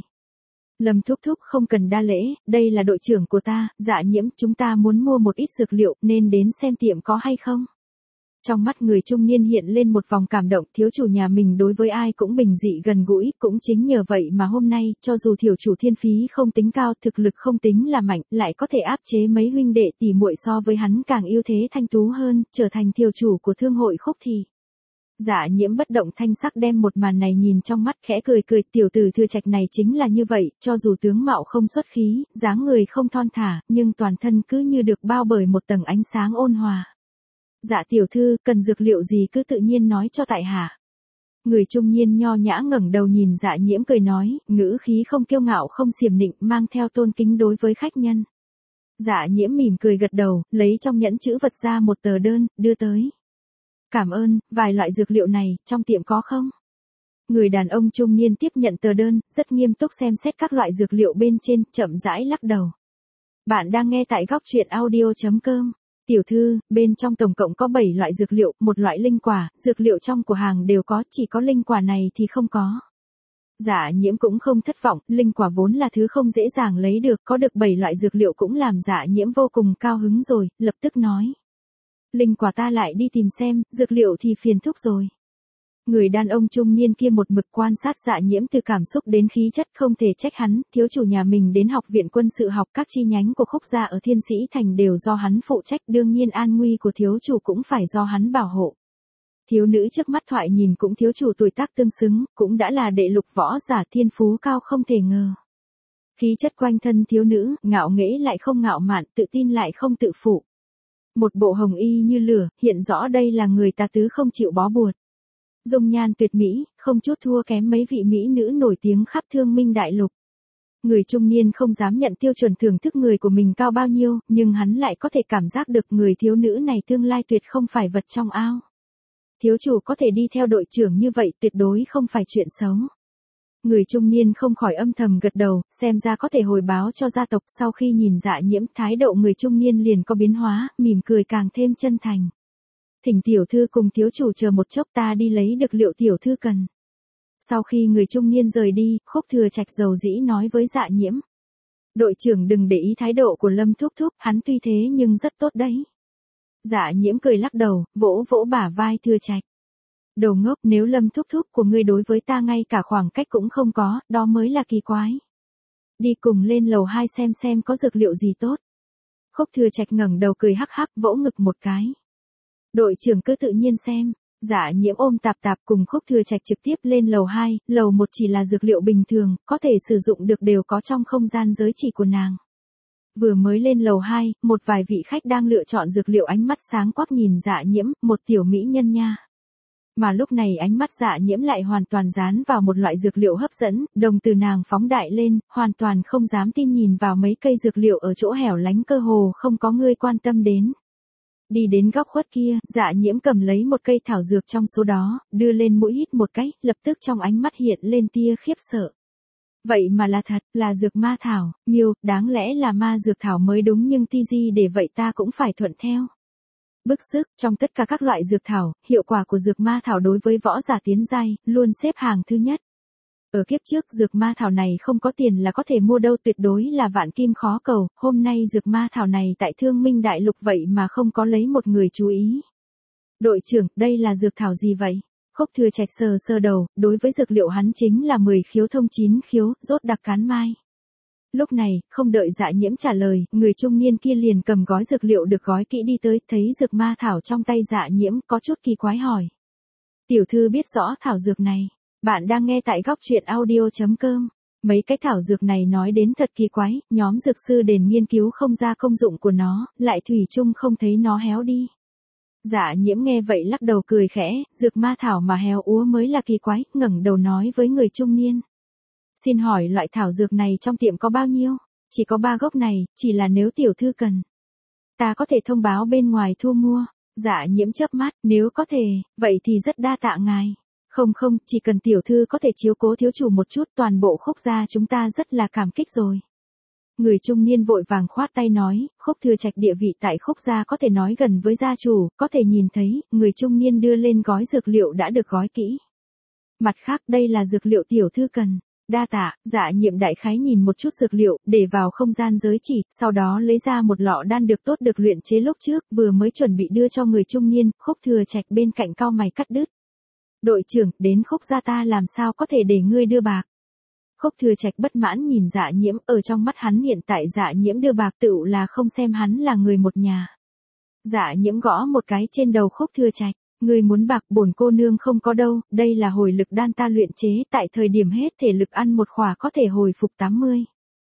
Lâm thúc thúc không cần đa lễ, đây là đội trưởng của ta, Dạ Nhiễm, chúng ta muốn mua một ít dược liệu, nên đến xem tiệm có hay không? Trong mắt người trung niên hiện lên một vòng cảm động, thiếu chủ nhà mình đối với ai cũng bình dị gần gũi, cũng chính nhờ vậy mà hôm nay, cho dù thiếu chủ thiên phí không tính cao, thực lực không tính là mạnh, lại có thể áp chế mấy huynh đệ tỷ muội so với hắn càng ưu thế thanh tú hơn, trở thành thiếu chủ của thương hội Khúc Thị. Dạ Nhiễm bất động thanh sắc đem một màn này nhìn trong mắt khẽ cười cười, tiểu tử Thừa Trạch này chính là như vậy, cho dù tướng mạo không xuất khí, dáng người không thon thả, nhưng toàn thân cứ như được bao bởi một tầng ánh sáng ôn hòa. Dạ tiểu thư, cần dược liệu gì cứ tự nhiên nói cho tại hạ. Người trung niên nho nhã ngẩng đầu nhìn Dạ Nhiễm cười nói, ngữ khí không kiêu ngạo không xiểm nịnh, mang theo tôn kính đối với khách nhân. Dạ Nhiễm mỉm cười gật đầu, lấy trong nhẫn chữ vật ra một tờ đơn, đưa tới. Cảm ơn, vài loại dược liệu này, trong tiệm có không? Người đàn ông trung niên tiếp nhận tờ đơn, rất nghiêm túc xem xét các loại dược liệu bên trên, chậm rãi lắc đầu. Bạn đang nghe tại góc truyện audio chấm com. Tiểu thư, bên trong tổng cộng có bảy loại dược liệu, một loại linh quả, dược liệu trong của hàng đều có, chỉ có linh quả này thì không có. Dạ Nhiễm cũng không thất vọng, linh quả vốn là thứ không dễ dàng lấy được, có được bảy loại dược liệu cũng làm Dạ Nhiễm vô cùng cao hứng rồi, lập tức nói. Linh quả ta lại đi tìm xem, dược liệu thì phiền thúc rồi. Người đàn ông trung niên kia một mực quan sát Dạ Nhiễm từ cảm xúc đến khí chất, không thể trách hắn, thiếu chủ nhà mình đến học viện quân sự học, các chi nhánh của Khúc gia ở Thiên Sĩ Thành đều do hắn phụ trách, đương nhiên an nguy của thiếu chủ cũng phải do hắn bảo hộ. Thiếu nữ trước mắt thoại nhìn cũng thiếu chủ tuổi tác tương xứng, cũng đã là đệ lục võ giả, thiên phú cao không thể ngờ. Khí chất quanh thân thiếu nữ, ngạo nghễ lại không ngạo mạn, tự tin lại không tự phụ. Một bộ hồng y như lửa, hiện rõ đây là người tà tứ không chịu bó buộc. Dung nhan tuyệt mỹ, không chút thua kém mấy vị mỹ nữ nổi tiếng khắp Thương Minh đại lục. Người trung niên không dám nhận tiêu chuẩn thưởng thức người của mình cao bao nhiêu, nhưng hắn lại có thể cảm giác được người thiếu nữ này tương lai tuyệt không phải vật trong ao. Thiếu chủ có thể đi theo đội trưởng như vậy tuyệt đối không phải chuyện xấu. Người trung niên không khỏi âm thầm gật đầu, xem ra có thể hồi báo cho gia tộc. Sau khi nhìn Dạ Nhiễm, thái độ người trung niên liền có biến hóa, mỉm cười càng thêm chân thành. Thỉnh tiểu thư cùng thiếu chủ chờ một chốc, ta đi lấy được liệu tiểu thư cần. Sau khi người trung niên rời đi, Khúc Thừa Trạch dầu dĩ nói với Dạ Nhiễm. Đội trưởng đừng để ý thái độ của Lâm thúc thúc, hắn tuy thế nhưng rất tốt đấy. Dạ Nhiễm cười lắc đầu, vỗ vỗ bả vai Thừa Trạch. Đồ ngốc, nếu Lâm thúc thúc của ngươi đối với ta ngay cả khoảng cách cũng không có, đó mới là kỳ quái. Đi cùng lên lầu hai xem xem có dược liệu gì tốt. Khúc Thừa Trạch ngẩng đầu cười hắc hắc, vỗ ngực một cái. Đội trưởng cứ tự nhiên xem. Dạ Nhiễm ôm tạp tạp cùng Khúc Thừa Trạch trực tiếp lên lầu hai, lầu một chỉ là dược liệu bình thường, có thể sử dụng được đều có trong không gian giới chỉ của nàng. Vừa mới lên lầu hai, một vài vị khách đang lựa chọn dược liệu, ánh mắt sáng quắc nhìn Dạ Nhiễm, một tiểu mỹ nhân nha. Mà lúc này ánh mắt Dạ Nhiễm lại hoàn toàn dán vào một loại dược liệu hấp dẫn, đồng từ nàng phóng đại lên, hoàn toàn không dám tin nhìn vào mấy cây dược liệu ở chỗ hẻo lánh cơ hồ không có người quan tâm đến. Đi đến góc khuất kia, Dạ Nhiễm cầm lấy một cây thảo dược trong số đó, đưa lên mũi hít một cái, lập tức trong ánh mắt hiện lên tia khiếp sợ. Vậy mà là thật, là dược ma thảo, miêu, đáng lẽ là ma dược thảo mới đúng nhưng ti di để vậy ta cũng phải thuận theo. Bức sức, trong tất cả các loại dược thảo, hiệu quả của dược ma thảo đối với võ giả tiến giai, luôn xếp hàng thứ nhất. Ở kiếp trước dược ma thảo này không có tiền là có thể mua đâu, tuyệt đối là vạn kim khó cầu, hôm nay dược ma thảo này tại Thương Minh Đại Lục vậy mà không có lấy một người chú ý. Đội trưởng, đây là dược thảo gì vậy? Khúc Thừa Trạch sờ sờ đầu, đối với dược liệu hắn chính là mười khiếu thông chín khiếu, rốt đặc cán mai. Lúc này, không đợi Dạ Nhiễm trả lời, người trung niên kia liền cầm gói dược liệu được gói kỹ đi tới, thấy dược ma thảo trong tay Dạ Nhiễm, có chút kỳ quái hỏi. Tiểu thư biết rõ thảo dược này. Bạn đang nghe tại góc truyện audio chấm com. Mấy cái thảo dược này nói đến thật kỳ quái, nhóm dược sư đền nghiên cứu không ra công dụng của nó, lại thủy chung không thấy nó héo đi. Dạ Nhiễm nghe vậy lắc đầu cười khẽ, dược ma thảo mà héo úa mới là kỳ quái, ngẩng đầu nói với người trung niên. Xin hỏi loại thảo dược này trong tiệm có bao nhiêu? Chỉ có ba gốc này, chỉ là nếu tiểu thư cần. Ta có thể thông báo bên ngoài thu mua. Dạ Nhiễm chớp mắt, nếu có thể, vậy thì rất đa tạ ngài. Không không, chỉ cần tiểu thư có thể chiếu cố thiếu chủ một chút, toàn bộ Khúc gia chúng ta rất là cảm kích rồi. Người trung niên vội vàng khoát tay nói, Khúc Thừa Trạch địa vị tại Khúc gia có thể nói gần với gia chủ, có thể nhìn thấy, người trung niên đưa lên gói dược liệu đã được gói kỹ. Mặt khác đây là dược liệu tiểu thư cần. Đa tạ, Dạ Nhiễm đại khái nhìn một chút dược liệu, để vào không gian giới chỉ, sau đó lấy ra một lọ đan được tốt được luyện chế lúc trước, vừa mới chuẩn bị đưa cho người trung niên, Khúc Thừa Trạch bên cạnh cau mày cắt đứt. Đội trưởng, đến Khúc gia ta làm sao có thể để ngươi đưa bạc? Khúc Thừa Trạch bất mãn nhìn Dạ Nhiễm, ở trong mắt hắn hiện tại Dạ Nhiễm đưa bạc tựu là không xem hắn là người một nhà. Dạ Nhiễm gõ một cái trên đầu Khúc Thừa Trạch, ngươi muốn bạc bổn cô nương không có đâu, đây là hồi lực đan ta luyện chế, tại thời điểm hết thể lực ăn một khỏa có thể hồi phục tám mươi.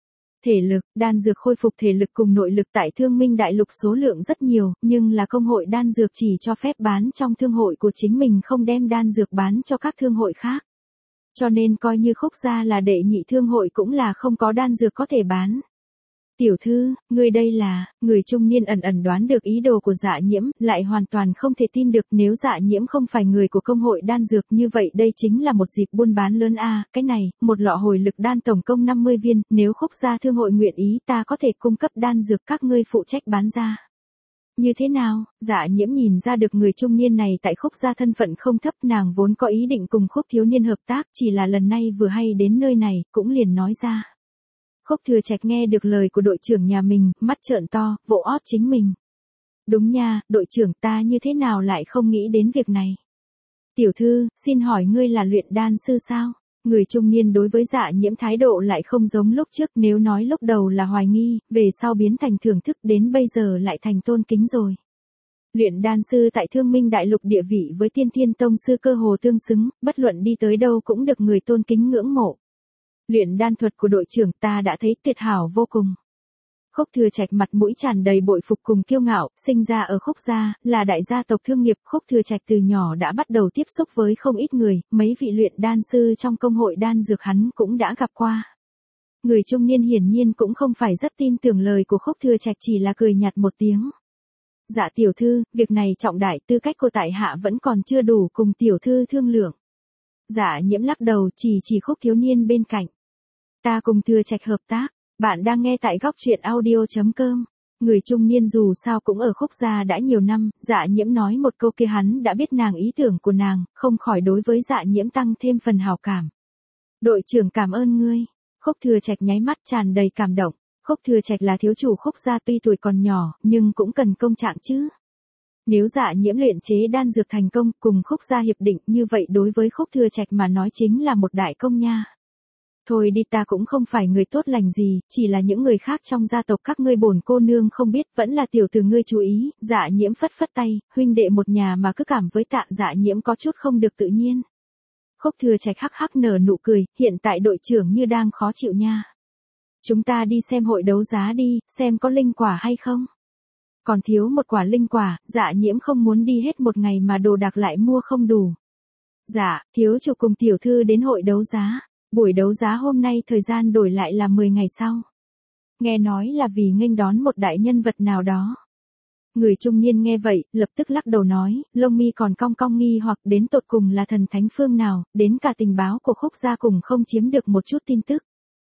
Thể lực, đan dược khôi phục thể lực cùng nội lực tại Thương Minh Đại Lục số lượng rất nhiều, nhưng là công hội đan dược chỉ cho phép bán trong thương hội của chính mình, không đem đan dược bán cho các thương hội khác. Cho nên coi như Khúc gia là đệ nhị thương hội cũng là không có đan dược có thể bán. Tiểu thư, ngươi đây là, người trung niên ẩn ẩn đoán được ý đồ của Dạ Nhiễm, lại hoàn toàn không thể tin được nếu Dạ Nhiễm không phải người của công hội đan dược, như vậy đây chính là một dịp buôn bán lớn a, à, cái này, một lọ hồi lực đan tổng công năm mươi viên, nếu Khúc gia thương hội nguyện ý ta có thể cung cấp đan dược các ngươi phụ trách bán ra. Như thế nào? Dạ Nhiễm nhìn ra được người trung niên này tại Khúc gia thân phận không thấp, nàng vốn có ý định cùng Khúc thiếu niên hợp tác, chỉ là lần này vừa hay đến nơi này, cũng liền nói ra. Khúc Thừa Trạch nghe được lời của đội trưởng nhà mình, mắt trợn to, vỗ ót chính mình. Đúng nha, đội trưởng ta như thế nào lại không nghĩ đến việc này. Tiểu thư, xin hỏi ngươi là luyện đan sư sao? Người trung niên đối với Dạ Nhiễm thái độ lại không giống lúc trước, nếu nói lúc đầu là hoài nghi, về sau biến thành thưởng thức, đến bây giờ lại thành tôn kính rồi. Luyện đan sư tại Thương Minh Đại Lục địa vị với Tiên Thiên Tông sư cơ hồ tương xứng, bất luận đi tới đâu cũng được người tôn kính ngưỡng mộ. Luyện đan thuật của đội trưởng ta đã thấy tuyệt hảo vô cùng. Khúc Thừa Trạch mặt mũi tràn đầy bội phục cùng kiêu ngạo, sinh ra ở Khúc gia, là đại gia tộc thương nghiệp, Khúc Thừa Trạch từ nhỏ đã bắt đầu tiếp xúc với không ít người, mấy vị luyện đan sư trong công hội đan dược hắn cũng đã gặp qua. Người trung niên hiển nhiên cũng không phải rất tin tưởng lời của Khúc Thừa Trạch, chỉ là cười nhạt một tiếng. Dạ tiểu thư, việc này trọng đại, tư cách của tại hạ vẫn còn chưa đủ cùng tiểu thư thương lượng. Dạ Nhiễm lắc đầu chỉ chỉ Khúc thiếu niên bên cạnh. Ta cùng Thừa Trạch hợp tác, bạn đang nghe tại góc truyện audio chấm com. Người trung niên dù sao cũng ở Khúc gia đã nhiều năm, Dạ Nhiễm nói một câu kia hắn đã biết nàng ý tưởng của nàng, không khỏi đối với Dạ Nhiễm tăng thêm phần hảo cảm. Đội trưởng cảm ơn ngươi. Khúc Thừa Trạch nháy mắt tràn đầy cảm động. Khúc Thừa Trạch là thiếu chủ Khúc gia, tuy tuổi còn nhỏ, nhưng cũng cần công trạng chứ. Nếu Dạ Nhiễm luyện chế đan dược thành công, cùng Khúc gia hiệp định, như vậy đối với Khúc Thừa Trạch mà nói chính là một đại công nha. Thôi đi, ta cũng không phải người tốt lành gì, chỉ là những người khác trong gia tộc các ngươi bổn cô nương không biết, vẫn là tiểu tử ngươi chú ý. Dạ Nhiễm phất phất tay, huynh đệ một nhà mà cứ cảm với Tạ Dạ Nhiễm có chút không được tự nhiên. Khúc Thừa Trạch hắc hắc nở nụ cười, hiện tại đội trưởng như đang khó chịu nha. Chúng ta đi xem hội đấu giá đi, xem có linh quả hay không. Còn thiếu một quả linh quả, Dạ Nhiễm không muốn đi hết một ngày mà đồ đạc lại mua không đủ. Dạ, thiếu chủ cùng tiểu thư đến hội đấu giá. Buổi đấu giá hôm nay thời gian đổi lại là mười ngày sau. Nghe nói là vì nghênh đón một đại nhân vật nào đó. Người trung niên nghe vậy, lập tức lắc đầu nói, lông mi còn cong cong nghi hoặc đến tột cùng là thần thánh phương nào, đến cả tình báo của Khúc gia cùng không chiếm được một chút tin tức.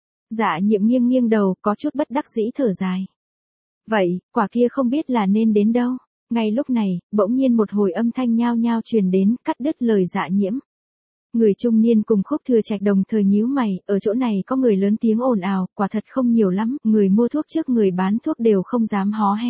Dạ Nhiễm nghiêng nghiêng đầu, có chút bất đắc dĩ thở dài. Vậy, quả kia không biết là nên đến đâu. Ngay lúc này, bỗng nhiên một hồi âm thanh nhao nhao truyền đến, cắt đứt lời Dạ Nhiễm. Người trung niên cùng Khúc Thừa Trạch đồng thời nhíu mày, ở chỗ này có người lớn tiếng ồn ào, quả thật không nhiều lắm, người mua thuốc trước người bán thuốc đều không dám hó hé.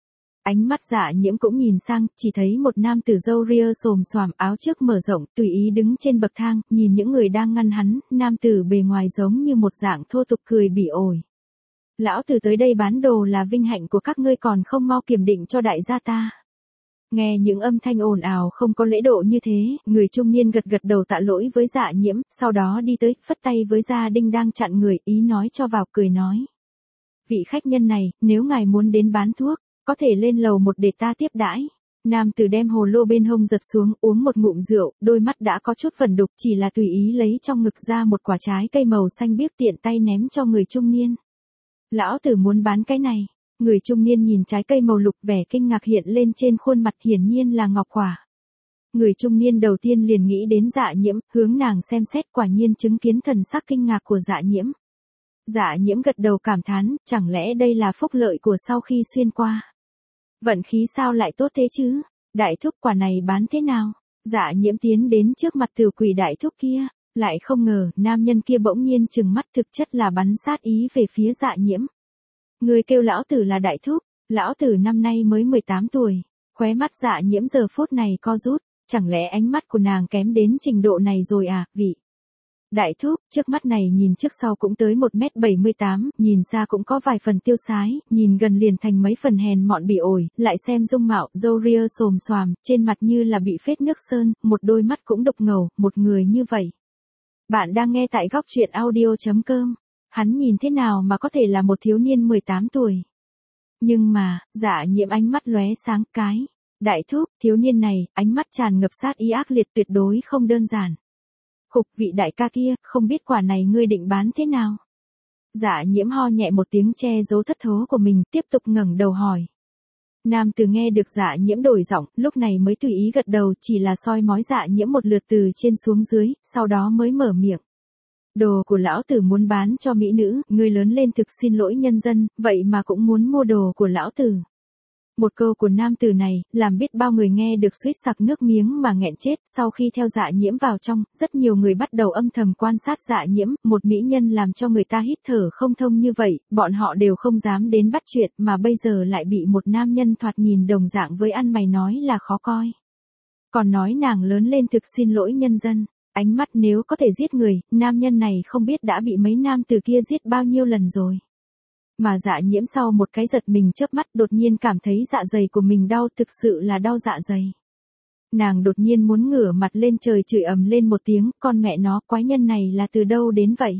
Ánh mắt Dạ Nhiễm cũng nhìn sang, chỉ thấy một nam tử râu ria xồm xoàm, áo trước mở rộng, tùy ý đứng trên bậc thang, nhìn những người đang ngăn hắn, nam tử bề ngoài giống như một dạng thô tục cười bỉ ổi. Lão tử tới đây bán đồ là vinh hạnh của các ngươi, còn không mau kiểm định cho đại gia ta. Nghe những âm thanh ồn ào không có lễ độ như thế, người trung niên gật gật đầu tạ lỗi với Dạ Nhiễm, sau đó đi tới, phất tay với Gia Đinh đang chặn người, ý nói cho vào, cười nói. Vị khách nhân này, nếu ngài muốn đến bán thuốc, có thể lên lầu một để ta tiếp đãi. Nam tử đem hồ lô bên hông giật xuống, uống một ngụm rượu, đôi mắt đã có chút vẩn đục, chỉ là tùy ý lấy trong ngực ra một quả trái cây màu xanh biếc, tiện tay ném cho người trung niên. Lão tử muốn bán cái này. Người trung niên nhìn trái cây màu lục, vẻ kinh ngạc hiện lên trên khuôn mặt, hiển nhiên là ngọc quả. Người trung niên đầu tiên liền nghĩ đến Dạ Nhiễm, hướng nàng xem xét, quả nhiên chứng kiến thần sắc kinh ngạc của Dạ Nhiễm. Dạ Nhiễm gật đầu cảm thán, chẳng lẽ đây là phúc lợi của sau khi xuyên qua. Vận khí sao lại tốt thế chứ? Đại thúc, quả này bán thế nào? Dạ Nhiễm tiến đến trước mặt tiểu quỷ đại thúc kia, lại không ngờ, nam nhân kia bỗng nhiên trừng mắt, thực chất là bắn sát ý về phía Dạ Nhiễm. Người kêu lão tử là đại thúc, lão tử năm nay mới mười tám tuổi, khóe mắt Dạ Nhiễm giờ phút này co rút, chẳng lẽ ánh mắt của nàng kém đến trình độ này rồi à, vị. Đại thúc, trước mắt này nhìn trước sau cũng tới một mét bảy mươi tám, nhìn xa cũng có vài phần tiêu sái, nhìn gần liền thành mấy phần hèn mọn bỉ ổi, lại xem dung mạo, râu ria xồm xoàm, trên mặt như là bị phết nước sơn, một đôi mắt cũng đục ngầu, một người như vậy. Bạn đang nghe tại góc truyện audio chấm com. Hắn nhìn thế nào mà có thể là một thiếu niên mười tám tuổi. Nhưng mà, Dạ Nhiễm ánh mắt lóe sáng, cái. Đại thúc, thiếu niên này, ánh mắt tràn ngập sát ý ác liệt, tuyệt đối không đơn giản. Khục, vị đại ca kia, không biết quả này ngươi định bán thế nào? Dạ Nhiễm ho nhẹ một tiếng che giấu thất thố của mình, tiếp tục ngẩng đầu hỏi. Nam tử nghe được Dạ Nhiễm đổi giọng, lúc này mới tùy ý gật đầu, chỉ là soi mói Dạ Nhiễm một lượt từ trên xuống dưới, sau đó mới mở miệng. Đồ của lão tử muốn bán cho mỹ nữ, ngươi lớn lên thực xin lỗi nhân dân, vậy mà cũng muốn mua đồ của lão tử. Một câu của nam tử này, làm biết bao người nghe được suýt sặc nước miếng mà nghẹn chết. Sau khi theo Dạ Nhiễm vào trong, rất nhiều người bắt đầu âm thầm quan sát Dạ Nhiễm, một mỹ nhân làm cho người ta hít thở không thông như vậy, bọn họ đều không dám đến bắt chuyện, mà bây giờ lại bị một nam nhân thoạt nhìn đồng dạng với ăn mày nói là khó coi. Còn nói nàng lớn lên thực xin lỗi nhân dân. Ánh mắt nếu có thể giết người, nam nhân này không biết đã bị mấy nam từ kia giết bao nhiêu lần rồi. Mà Dạ Nhiễm sau một cái giật mình chớp mắt đột nhiên cảm thấy dạ dày của mình đau, thực sự là đau dạ dày. Nàng đột nhiên muốn ngửa mặt lên trời chửi ầm lên một tiếng, con mẹ nó, quái nhân này là từ đâu đến vậy?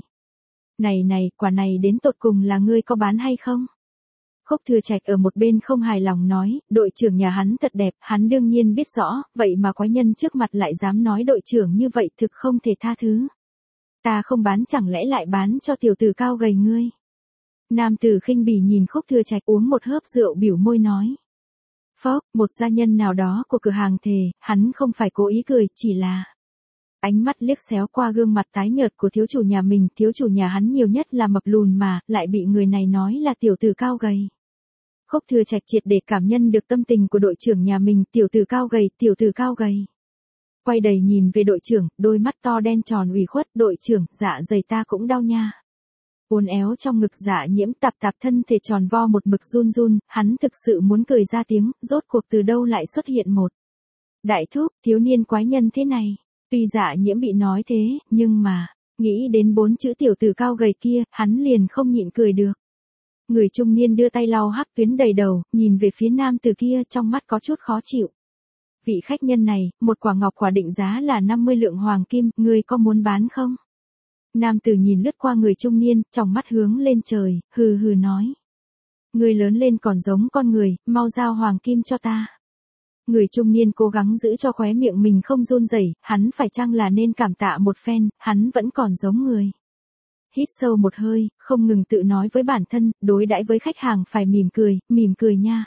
Này này, quả này đến tột cùng là ngươi có bán hay không? Khúc Thừa Trạch ở một bên không hài lòng nói, đội trưởng nhà hắn thật đẹp, hắn đương nhiên biết rõ, vậy mà quái nhân trước mặt lại dám nói đội trưởng như vậy, thực không thể tha thứ. Ta không bán, chẳng lẽ lại bán cho tiểu tử cao gầy ngươi? Nam tử khinh bỉ nhìn Khúc Thừa Trạch uống một hớp rượu, biểu môi nói. Phốc, một gia nhân nào đó của cửa hàng thề, hắn không phải cố ý cười, chỉ là... Ánh mắt liếc xéo qua gương mặt tái nhợt của thiếu chủ nhà mình, thiếu chủ nhà hắn nhiều nhất là mập lùn mà, lại bị người này nói là tiểu tử cao gầy. Khúc Thừa Trạch triệt để cảm nhận được tâm tình của đội trưởng nhà mình, tiểu tử cao gầy, tiểu tử cao gầy. Quay đầy nhìn về đội trưởng, đôi mắt to đen tròn ủy khuất, đội trưởng, dạ dày ta cũng đau nha. Uốn éo trong ngực Dạ Nhiễm, tạp tạp thân thể tròn vo một mực run run, hắn thực sự muốn cười ra tiếng, rốt cuộc từ đâu lại xuất hiện một. Đại thúc, thiếu niên quái nhân thế này. Tuy Dạ Nhiễm bị nói thế, nhưng mà, nghĩ đến bốn chữ tiểu tử cao gầy kia, hắn liền không nhịn cười được. Người trung niên đưa tay lau hắc tuyến đầy đầu, nhìn về phía nam tử kia, trong mắt có chút khó chịu. Vị khách nhân này, một quả ngọc quả định giá là năm mươi lượng hoàng kim, ngươi có muốn bán không? Nam tử nhìn lướt qua người trung niên, trong mắt hướng lên trời, hừ hừ nói. Ngươi lớn lên còn giống con người, mau giao hoàng kim cho ta. Người trung niên cố gắng giữ cho khóe miệng mình không run rẩy, hắn phải chăng là nên cảm tạ một phen, hắn vẫn còn giống người. Hít sâu một hơi, không ngừng tự nói với bản thân, đối đãi với khách hàng phải mỉm cười, mỉm cười nha.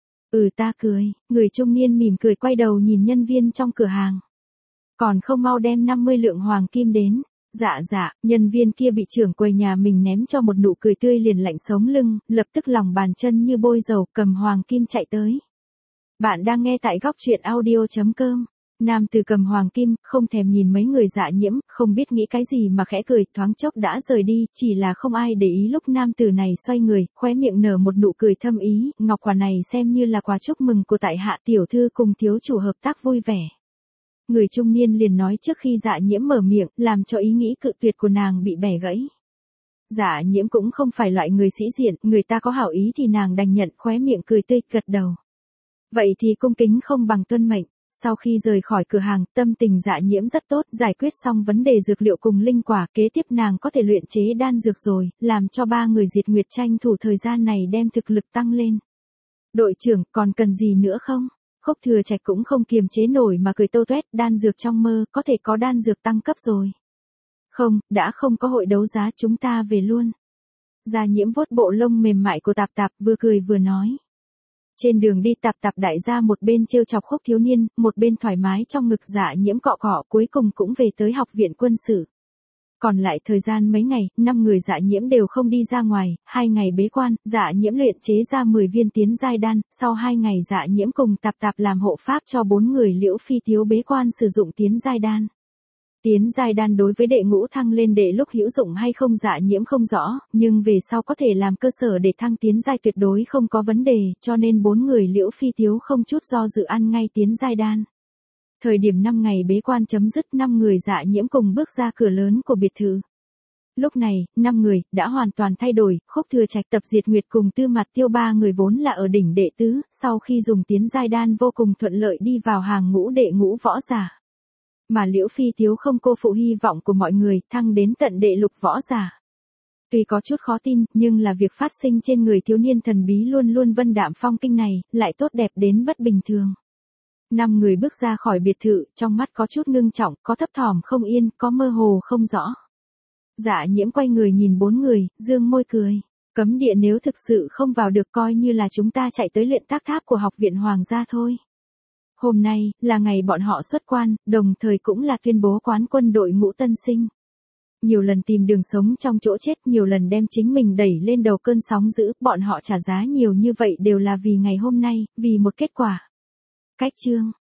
Ừ ta cười, người trung niên mỉm cười quay đầu nhìn nhân viên trong cửa hàng. Còn không mau đem năm mươi lượng hoàng kim đến. Dạ dạ, nhân viên kia bị trưởng quầy nhà mình ném cho một nụ cười tươi liền lạnh sống lưng, lập tức lòng bàn chân như bôi dầu, cầm hoàng kim chạy tới. Bạn đang nghe tại góc truyện audio chấm com. Nam tử cầm hoàng kim, không thèm nhìn mấy người dạ nhiễm, không biết nghĩ cái gì mà khẽ cười, thoáng chốc đã rời đi, chỉ là không ai để ý lúc nam tử này xoay người, khóe miệng nở một nụ cười thâm ý, ngọc quả này xem như là quà chúc mừng của tại hạ tiểu thư cùng thiếu chủ hợp tác vui vẻ. Người trung niên liền nói trước khi dạ nhiễm mở miệng, làm cho ý nghĩ cự tuyệt của nàng bị bẻ gãy. Dạ nhiễm cũng không phải loại người sĩ diện, người ta có hảo ý thì nàng đành nhận, khóe miệng cười tươi, gật đầu. Vậy thì cung kính không bằng tuân mệnh. Sau khi rời khỏi cửa hàng, tâm tình dạ nhiễm rất tốt, giải quyết xong vấn đề dược liệu cùng linh quả, kế tiếp nàng có thể luyện chế đan dược rồi, làm cho ba người diệt nguyệt tranh thủ thời gian này đem thực lực tăng lên. Đội trưởng, còn cần gì nữa không? Khúc Thừa Trạch cũng không kiềm chế nổi mà cười tô toét, đan dược trong mơ, có thể có đan dược tăng cấp rồi. Không, đã không có hội đấu giá, chúng ta về luôn. Dạ nhiễm vuốt bộ lông mềm mại của Tạp Tạp, vừa cười vừa nói. Trên đường đi Tạp Tạp đại gia một bên trêu chọc Khúc thiếu niên, một bên thoải mái trong ngực dạ nhiễm cọ cọ, cuối cùng cũng về tới học viện quân sự. Còn lại thời gian mấy ngày, năm người dạ nhiễm đều không đi ra ngoài, hai ngày bế quan, dạ nhiễm luyện chế ra mười viên tiến giai đan, sau hai ngày dạ nhiễm cùng Tạp Tạp làm hộ pháp cho bốn người Liễu Phi Tiếu bế quan sử dụng tiến giai đan. Tiến giai đan đối với đệ ngũ thăng lên đệ lúc hữu dụng hay không dạ nhiễm không rõ, nhưng về sau có thể làm cơ sở để thăng tiến giai tuyệt đối không có vấn đề, cho nên bốn người Liễu Phi Tiếu không chút do dự ăn ngay tiến giai đan. Thời điểm năm ngày bế quan chấm dứt, năm người dạ nhiễm cùng bước ra cửa lớn của biệt thự. Lúc này, năm người đã hoàn toàn thay đổi, Khúc Thừa Trạch, Tập Diệt Nguyệt cùng Tư Mạt Tiêu ba người vốn là ở đỉnh đệ tứ, sau khi dùng tiến giai đan vô cùng thuận lợi đi vào hàng ngũ đệ ngũ võ giả. Mà Liễu Phi Tiếu không cô phụ hy vọng của mọi người, thăng đến tận đệ lục võ giả. Tuy có chút khó tin, nhưng là việc phát sinh trên người thiếu niên thần bí luôn luôn vân đạm phong kinh này, lại tốt đẹp đến bất bình thường. Năm người bước ra khỏi biệt thự, trong mắt có chút ngưng trọng, có thấp thỏm không yên, có mơ hồ không rõ. Dạ nhiễm quay người nhìn bốn người, dương môi cười. Cấm địa nếu thực sự không vào được coi như là chúng ta chạy tới luyện tác tháp của học viện Hoàng gia thôi. Hôm nay, là ngày bọn họ xuất quan, đồng thời cũng là tuyên bố quán quân đội ngũ tân sinh. Nhiều lần tìm đường sống trong chỗ chết, nhiều lần đem chính mình đẩy lên đầu cơn sóng dữ, bọn họ trả giá nhiều như vậy đều là vì ngày hôm nay, vì một kết quả. Cách chương